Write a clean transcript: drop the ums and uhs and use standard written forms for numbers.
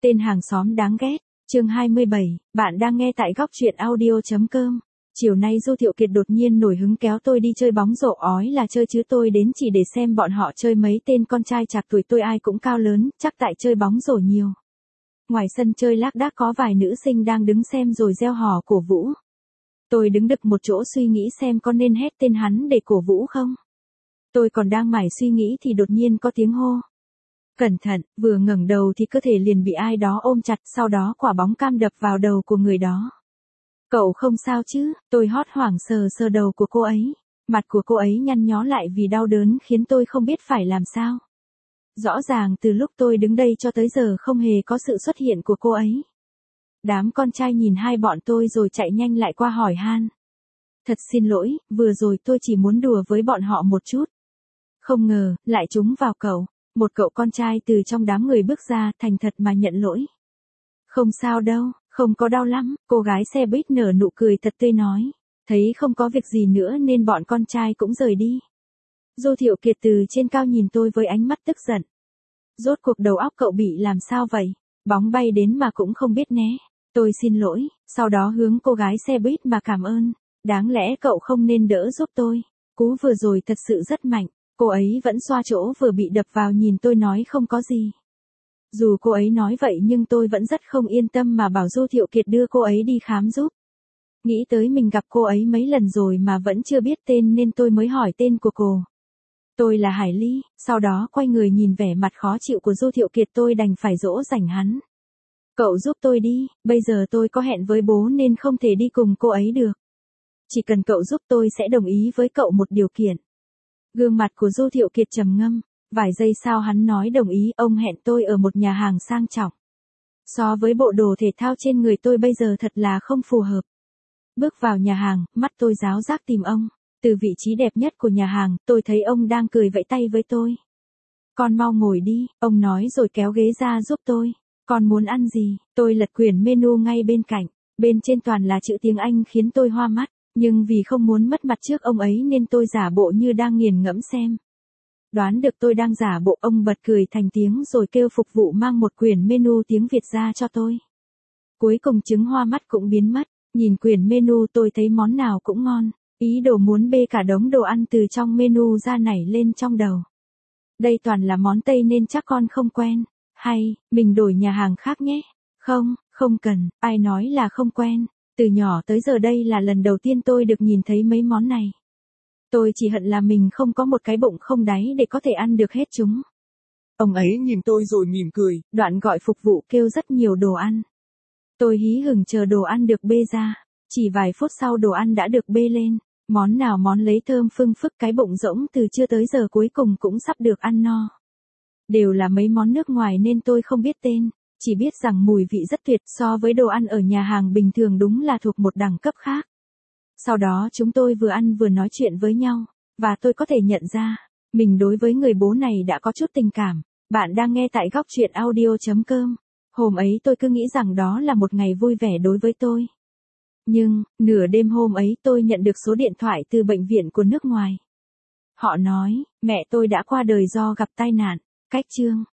Tên hàng xóm đáng ghét, chương 27, bạn đang nghe tại góc truyện audio.com. Chiều nay Du Thiệu Kiệt đột nhiên nổi hứng kéo tôi đi chơi bóng rổ, ói là chơi chứ tôi đến chỉ để xem bọn họ chơi. Mấy tên con trai chạc tuổi tôi ai cũng cao lớn, chắc tại chơi bóng rổ nhiều. Ngoài sân chơi lác đác có vài nữ sinh đang đứng xem rồi reo hò cổ vũ. Tôi đứng đực một chỗ suy nghĩ xem có nên hét tên hắn để cổ vũ không. Tôi còn đang mải suy nghĩ thì đột nhiên có tiếng hô. Cẩn thận, vừa ngẩng đầu thì cơ thể liền bị ai đó ôm chặt, sau đó quả bóng cam đập vào đầu của người đó. Cậu không sao chứ? Tôi hốt hoảng sờ sờ đầu của cô ấy. Mặt của cô ấy nhăn nhó lại vì đau đớn khiến tôi không biết phải làm sao. Rõ ràng từ lúc tôi đứng đây cho tới giờ không hề có sự xuất hiện của cô ấy. Đám con trai nhìn hai bọn tôi rồi chạy nhanh lại qua hỏi han. Thật xin lỗi, vừa rồi tôi chỉ muốn đùa với bọn họ một chút. Không ngờ, lại trúng vào cậu. Một cậu con trai từ trong đám người bước ra, thành thật mà nhận lỗi. Không sao đâu, không có đau lắm, cô gái xe buýt nở nụ cười thật tươi nói. Thấy không có việc gì nữa nên bọn con trai cũng rời đi. Du Thiệu Kiệt từ trên cao nhìn tôi với ánh mắt tức giận. Rốt cuộc đầu óc cậu bị làm sao vậy? Bóng bay đến mà cũng không biết né. Tôi xin lỗi, sau đó hướng cô gái xe buýt mà cảm ơn. Đáng lẽ cậu không nên đỡ giúp tôi. Cú vừa rồi thật sự rất mạnh. Cô ấy vẫn xoa chỗ vừa bị đập vào nhìn tôi nói không có gì. Dù cô ấy nói vậy nhưng tôi vẫn rất không yên tâm mà bảo Du Thiệu Kiệt đưa cô ấy đi khám giúp. Nghĩ tới mình gặp cô ấy mấy lần rồi mà vẫn chưa biết tên nên tôi mới hỏi tên của cô. Tôi là Hải Ly, sau đó quay người nhìn vẻ mặt khó chịu của Du Thiệu Kiệt tôi đành phải dỗ dành hắn. Cậu giúp tôi đi, bây giờ tôi có hẹn với bố nên không thể đi cùng cô ấy được. Chỉ cần cậu giúp tôi sẽ đồng ý với cậu một điều kiện. Gương mặt của Du Thiệu Kiệt trầm ngâm, vài giây sau hắn nói đồng ý. Ông hẹn tôi ở một nhà hàng sang trọng. So với bộ đồ thể thao trên người tôi bây giờ thật là không phù hợp. Bước vào nhà hàng, mắt tôi ráo rác tìm ông. Từ vị trí đẹp nhất của nhà hàng, tôi thấy ông đang cười vẫy tay với tôi. Con mau ngồi đi, ông nói rồi kéo ghế ra giúp tôi. Con muốn ăn gì? Tôi lật quyển menu ngay bên cạnh. Bên trên toàn là chữ tiếng Anh khiến tôi hoa mắt. Nhưng vì không muốn mất mặt trước ông ấy nên tôi giả bộ như đang nghiền ngẫm xem. Đoán được tôi đang giả bộ, ông bật cười thành tiếng rồi kêu phục vụ mang một quyển menu tiếng Việt ra cho tôi. Cuối cùng chứng hoa mắt cũng biến mất. Nhìn quyển menu tôi thấy món nào cũng ngon. Ý đồ muốn bê cả đống đồ ăn từ trong menu ra nảy lên trong đầu. Đây toàn là món Tây nên chắc con không quen. Hay, mình đổi nhà hàng khác nhé. Không, không cần, ai nói là không quen. Từ nhỏ tới giờ đây là lần đầu tiên tôi được nhìn thấy mấy món này. Tôi chỉ hận là mình không có một cái bụng không đáy để có thể ăn được hết chúng. Ông ấy nhìn tôi rồi mỉm cười, đoạn gọi phục vụ kêu rất nhiều đồ ăn. Tôi hí hửng chờ đồ ăn được bê ra. Chỉ vài phút sau đồ ăn đã được bê lên. Món nào món lấy thơm phưng phức, cái bụng rỗng từ trưa tới giờ cuối cùng cũng sắp được ăn no. Đều là mấy món nước ngoài nên tôi không biết tên. Chỉ biết rằng mùi vị rất tuyệt, so với đồ ăn ở nhà hàng bình thường đúng là thuộc một đẳng cấp khác. Sau đó chúng tôi vừa ăn vừa nói chuyện với nhau, và tôi có thể nhận ra, mình đối với người bố này đã có chút tình cảm. Bạn đang nghe tại góc truyện audio.com. Hôm ấy tôi cứ nghĩ rằng đó là một ngày vui vẻ đối với tôi. Nhưng, nửa đêm hôm ấy tôi nhận được số điện thoại từ bệnh viện của nước ngoài. Họ nói, mẹ tôi đã qua đời do gặp tai nạn. Cách chương